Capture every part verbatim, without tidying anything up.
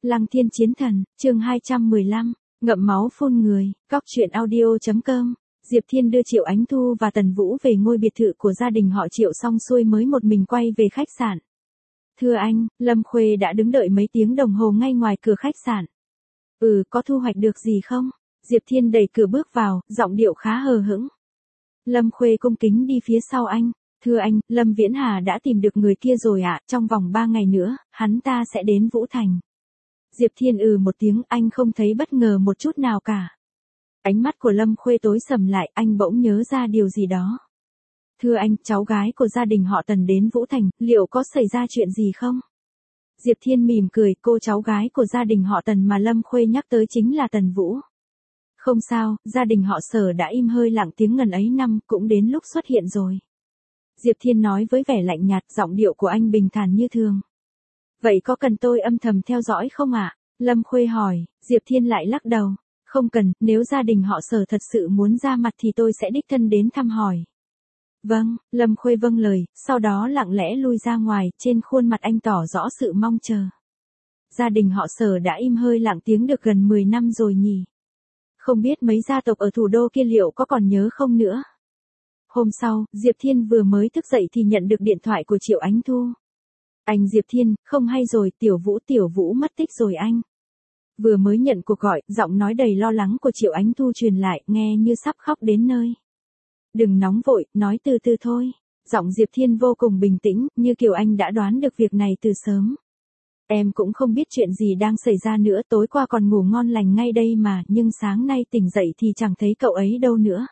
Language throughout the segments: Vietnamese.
Lăng Thiên Chiến Thần, chương hai trăm mười lăm, ngậm máu phun người, cóc truyện audio chấm com. Diệp Thiên đưa Triệu Ánh Thu và Tần Vũ về ngôi biệt thự của gia đình họ Triệu xong xuôi mới một mình quay về khách sạn. Thưa anh, Lâm Khuê đã đứng đợi mấy tiếng đồng hồ ngay ngoài cửa khách sạn. Ừ, có thu hoạch được gì không? Diệp Thiên đẩy cửa bước vào, giọng điệu khá hờ hững. Lâm Khuê cung kính đi phía sau anh. Thưa anh, Lâm Viễn Hà đã tìm được người kia rồi ạ, trong vòng ba ngày nữa, hắn ta sẽ đến Vũ Thành. Diệp Thiên ừ một tiếng, anh không thấy bất ngờ một chút nào cả. Ánh mắt của Lâm Khuê tối sầm lại, anh bỗng nhớ ra điều gì đó. Thưa anh, cháu gái của gia đình họ Tần đến Vũ Thành, liệu có xảy ra chuyện gì không? Diệp Thiên mỉm cười, cô cháu gái của gia đình họ Tần mà Lâm Khuê nhắc tới chính là Tần Vũ. Không sao, gia đình họ Sở đã im hơi lặng tiếng ngần ấy năm, cũng đến lúc xuất hiện rồi. Diệp Thiên nói với vẻ lạnh nhạt, giọng điệu của anh bình thản như thường. Vậy có cần tôi âm thầm theo dõi không ạ? Lâm Khuê hỏi. Diệp Thiên lại lắc đầu. Không cần, nếu gia đình họ Sở thật sự muốn ra mặt thì tôi sẽ đích thân đến thăm hỏi. Vâng, Lâm Khuê vâng lời, sau đó lặng lẽ lui ra ngoài, trên khuôn mặt anh tỏ rõ sự mong chờ. Gia đình họ Sở đã im hơi lặng tiếng được gần mười năm rồi nhỉ? Không biết mấy gia tộc ở thủ đô kia liệu có còn nhớ không nữa? Hôm sau, Diệp Thiên vừa mới thức dậy thì nhận được điện thoại của Triệu Ánh Thu. Anh Diệp Thiên, không hay rồi, Tiểu Vũ Tiểu Vũ mất tích rồi anh. Vừa mới nhận cuộc gọi, giọng nói đầy lo lắng của Triệu Ánh Thu truyền lại, nghe như sắp khóc đến nơi. Đừng nóng vội, nói từ từ thôi. Giọng Diệp Thiên vô cùng bình tĩnh, như kiểu anh đã đoán được việc này từ sớm. Em cũng không biết chuyện gì đang xảy ra nữa, tối qua còn ngủ ngon lành ngay đây mà, nhưng sáng nay tỉnh dậy thì chẳng thấy cậu ấy đâu nữa.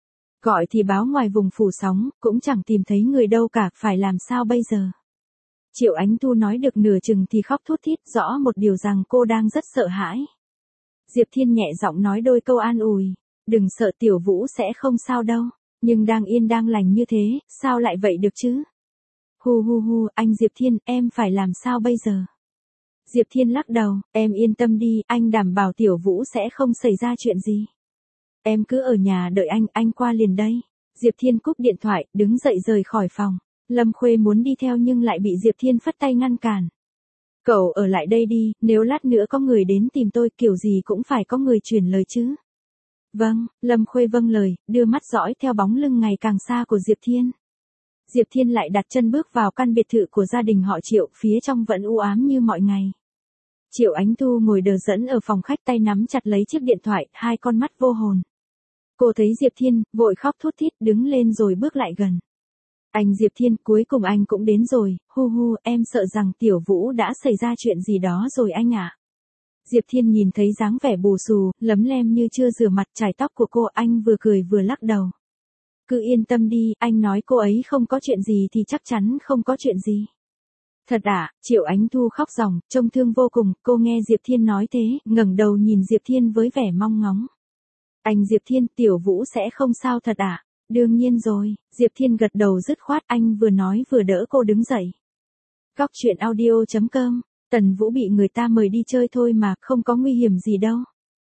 Gọi thì báo ngoài vùng phủ sóng, cũng chẳng tìm thấy người đâu cả, phải làm sao bây giờ? Triệu Ánh Thu nói được nửa chừng thì khóc thút thít, rõ một điều rằng cô đang rất sợ hãi. Diệp Thiên nhẹ giọng nói đôi câu an ủi. Đừng sợ, Tiểu Vũ sẽ không sao đâu. Nhưng đang yên đang lành như thế, sao lại vậy được chứ? Hu hu hu, anh Diệp Thiên, em phải làm sao bây giờ? Diệp Thiên lắc đầu, em yên tâm đi, anh đảm bảo Tiểu Vũ sẽ không xảy ra chuyện gì. Em cứ ở nhà đợi anh, anh qua liền đây. Diệp Thiên cúp điện thoại, đứng dậy rời khỏi phòng. Lâm Khuê muốn đi theo nhưng lại bị Diệp Thiên phất tay ngăn cản. Cậu ở lại đây đi, nếu lát nữa có người đến tìm tôi, kiểu gì cũng phải có người truyền lời chứ. Vâng, Lâm Khuê vâng lời, đưa mắt dõi theo bóng lưng ngày càng xa của Diệp Thiên. Diệp Thiên lại đặt chân bước vào căn biệt thự của gia đình họ Triệu, phía trong vẫn u ám như mọi ngày. Triệu Ánh Thu ngồi đờ đẫn ở phòng khách, tay nắm chặt lấy chiếc điện thoại, hai con mắt vô hồn. Cô thấy Diệp Thiên, vội khóc thút thít, đứng lên rồi bước lại gần. Anh Diệp Thiên, cuối cùng anh cũng đến rồi, hu hu, em sợ rằng Tiểu Vũ đã xảy ra chuyện gì đó rồi anh ạ. À. Diệp Thiên nhìn thấy dáng vẻ bù xù, lấm lem như chưa rửa mặt, chải tóc của cô, anh vừa cười vừa lắc đầu. Cứ yên tâm đi, anh nói cô ấy không có chuyện gì thì chắc chắn không có chuyện gì. Thật ạ, à? Triệu Ánh Thu khóc ròng, trông thương vô cùng, cô nghe Diệp Thiên nói thế, ngẩng đầu nhìn Diệp Thiên với vẻ mong ngóng. Anh Diệp Thiên, Tiểu Vũ sẽ không sao thật ạ? À? Đương nhiên rồi, Diệp Thiên gật đầu dứt khoát, anh vừa nói vừa đỡ cô đứng dậy. Cóc truyện audio chấm com, Tần Vũ bị người ta mời đi chơi thôi mà, không có nguy hiểm gì đâu.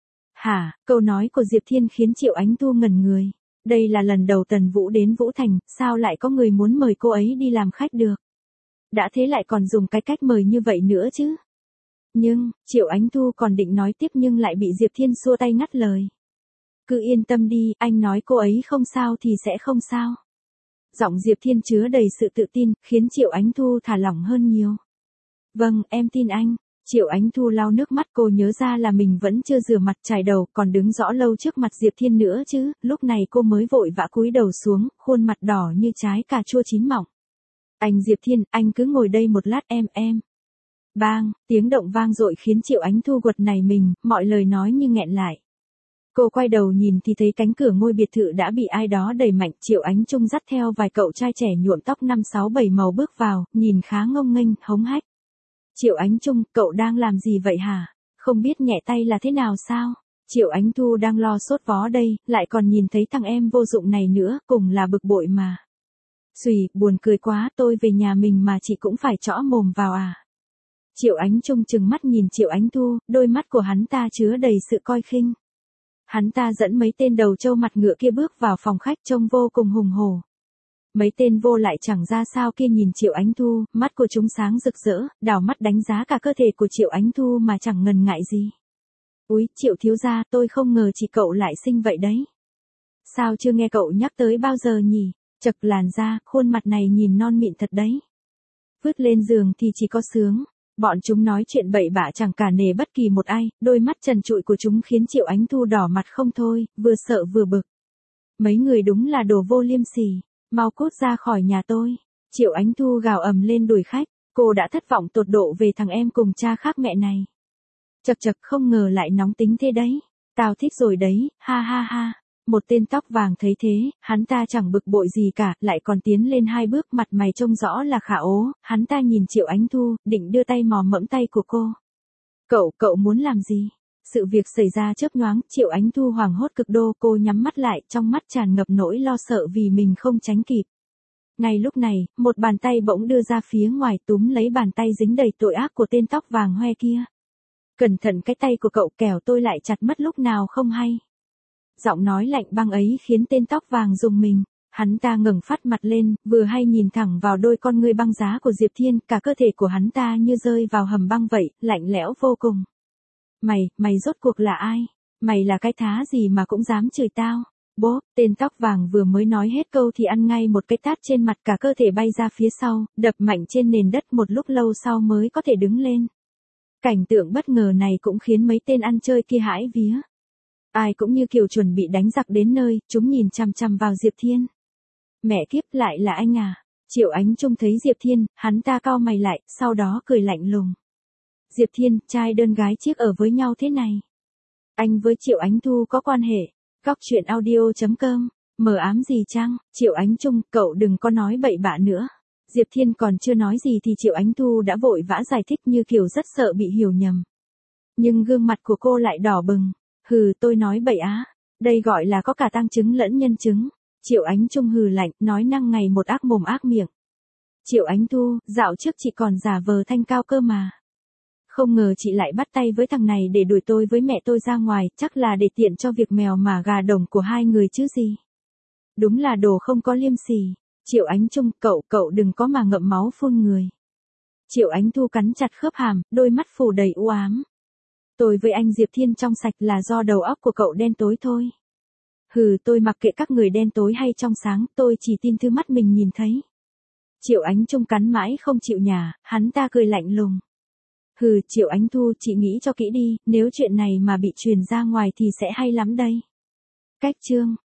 Hả, câu nói của Diệp Thiên khiến Triệu Ánh Thu ngẩn người. Đây là lần đầu Tần Vũ đến Vũ Thành, sao lại có người muốn mời cô ấy đi làm khách được? Đã thế lại còn dùng cái cách mời như vậy nữa chứ? Nhưng, Triệu Ánh Thu còn định nói tiếp nhưng lại bị Diệp Thiên xua tay ngắt lời. Cứ yên tâm đi, anh nói cô ấy không sao thì sẽ không sao. Giọng Diệp Thiên chứa đầy sự tự tin, khiến Triệu Ánh Thu thả lỏng hơn nhiều. Vâng, em tin anh. Triệu Ánh Thu lau nước mắt, cô nhớ ra là mình vẫn chưa rửa mặt chải đầu, còn đứng rõ lâu trước mặt Diệp Thiên nữa chứ, lúc này cô mới vội vã cúi đầu xuống, khuôn mặt đỏ như trái cà chua chín mọng. Anh Diệp Thiên, anh cứ ngồi đây một lát em em. Bang, tiếng động vang dội khiến Triệu Ánh Thu quật nảy mình, mọi lời nói như nghẹn lại. Cô quay đầu nhìn thì thấy cánh cửa ngôi biệt thự đã bị ai đó đẩy mạnh, Triệu Ánh Trung dắt theo vài cậu trai trẻ nhuộm tóc năm sáu bảy màu bước vào, nhìn khá ngông nghênh, hống hách. Triệu Ánh Trung, cậu đang làm gì vậy hả? Không biết nhẹ tay là thế nào sao? Triệu Ánh Thu đang lo sốt vó đây, lại còn nhìn thấy thằng em vô dụng này nữa, cùng là bực bội mà. Xùy, buồn cười quá, tôi về nhà mình mà chị cũng phải trõ mồm vào à? Triệu Ánh Trung trừng mắt nhìn Triệu Ánh Thu, đôi mắt của hắn ta chứa đầy sự coi khinh. Hắn ta dẫn mấy tên đầu trâu mặt ngựa kia bước vào phòng khách trông vô cùng hùng hổ. Mấy tên vô lại chẳng ra sao kia nhìn Triệu Ánh Thu, mắt của chúng sáng rực rỡ, đảo mắt đánh giá cả cơ thể của Triệu Ánh Thu mà chẳng ngần ngại gì. Úi, Triệu thiếu gia, tôi không ngờ chị cậu lại xinh vậy đấy. Sao chưa nghe cậu nhắc tới bao giờ nhỉ? Chật làn da, khuôn mặt này nhìn non mịn thật đấy. Vứt lên giường thì chỉ có sướng. Bọn chúng nói chuyện bậy bạ chẳng cả nể bất kỳ một ai, đôi mắt trần trụi của chúng khiến Triệu Ánh Thu đỏ mặt không thôi, vừa sợ vừa bực. Mấy người đúng là đồ vô liêm sỉ, mau cút ra khỏi nhà tôi. Triệu Ánh Thu gào ầm lên đuổi khách, cô đã thất vọng tột độ về thằng em cùng cha khác mẹ này. Chật chật, không ngờ lại nóng tính thế đấy. Tao thích rồi đấy, ha ha ha. Một tên tóc vàng thấy thế, hắn ta chẳng bực bội gì cả, lại còn tiến lên hai bước, mặt mày trông rõ là khả ố, hắn ta nhìn Triệu Ánh Thu, định đưa tay mò mẫm tay của cô. Cậu, cậu muốn làm gì? Sự việc xảy ra chớp nhoáng, Triệu Ánh Thu hoảng hốt cực đô, cô nhắm mắt lại, trong mắt tràn ngập nỗi lo sợ vì mình không tránh kịp. Ngay lúc này, một bàn tay bỗng đưa ra phía ngoài túm lấy bàn tay dính đầy tội ác của tên tóc vàng hoe kia. Cẩn thận cái tay của cậu, kẻo tôi lại chặt mất lúc nào không hay. Giọng nói lạnh băng ấy khiến tên tóc vàng rùng mình, hắn ta ngẩng phát mặt lên, vừa hay nhìn thẳng vào đôi con ngươi băng giá của Diệp Thiên, cả cơ thể của hắn ta như rơi vào hầm băng vậy, lạnh lẽo vô cùng. Mày, mày rốt cuộc là ai? Mày là cái thá gì mà cũng dám chửi tao? Bố, tên tóc vàng vừa mới nói hết câu thì ăn ngay một cái tát trên mặt, cả cơ thể bay ra phía sau, đập mạnh trên nền đất, một lúc lâu sau mới có thể đứng lên. Cảnh tượng bất ngờ này cũng khiến mấy tên ăn chơi kia hãi vía. Ai cũng như kiểu chuẩn bị đánh giặc đến nơi, chúng nhìn chằm chằm vào Diệp Thiên. Mẹ kiếp, lại là anh à? Triệu Ánh Trung thấy Diệp Thiên, hắn ta cau mày lại, sau đó cười lạnh lùng. Diệp Thiên, trai đơn gái chiếc ở với nhau thế này. Anh với Triệu Ánh Thu có quan hệ. Góc truyện audio chấm com, mờ ám gì chăng? Triệu Ánh Trung, cậu đừng có nói bậy bạ nữa. Diệp Thiên còn chưa nói gì thì Triệu Ánh Thu đã vội vã giải thích như kiểu rất sợ bị hiểu nhầm. Nhưng gương mặt của cô lại đỏ bừng. Hừ, tôi nói bậy á. Đây gọi là có cả tang chứng lẫn nhân chứng. Triệu Ánh Trung hừ lạnh, nói năng ngày một ác mồm ác miệng. Triệu Ánh Thu, dạo trước chị còn giả vờ thanh cao cơ mà. Không ngờ chị lại bắt tay với thằng này để đuổi tôi với mẹ tôi ra ngoài, chắc là để tiện cho việc mèo mà gà đồng của hai người chứ gì. Đúng là đồ không có liêm sỉ. Triệu Ánh Trung, cậu, cậu đừng có mà ngậm máu phun người. Triệu Ánh Thu cắn chặt khớp hàm, đôi mắt phủ đầy u ám. Tôi với anh Diệp Thiên trong sạch là do đầu óc của cậu đen tối thôi. Hừ, tôi mặc kệ các người đen tối hay trong sáng, tôi chỉ tin thứ mắt mình nhìn thấy. Triệu Ánh Trung cắn mãi không chịu nhả, hắn ta cười lạnh lùng. Hừ, Triệu Ánh Thu, chị nghĩ cho kỹ đi, nếu chuyện này mà bị truyền ra ngoài thì sẽ hay lắm đây. Cách chương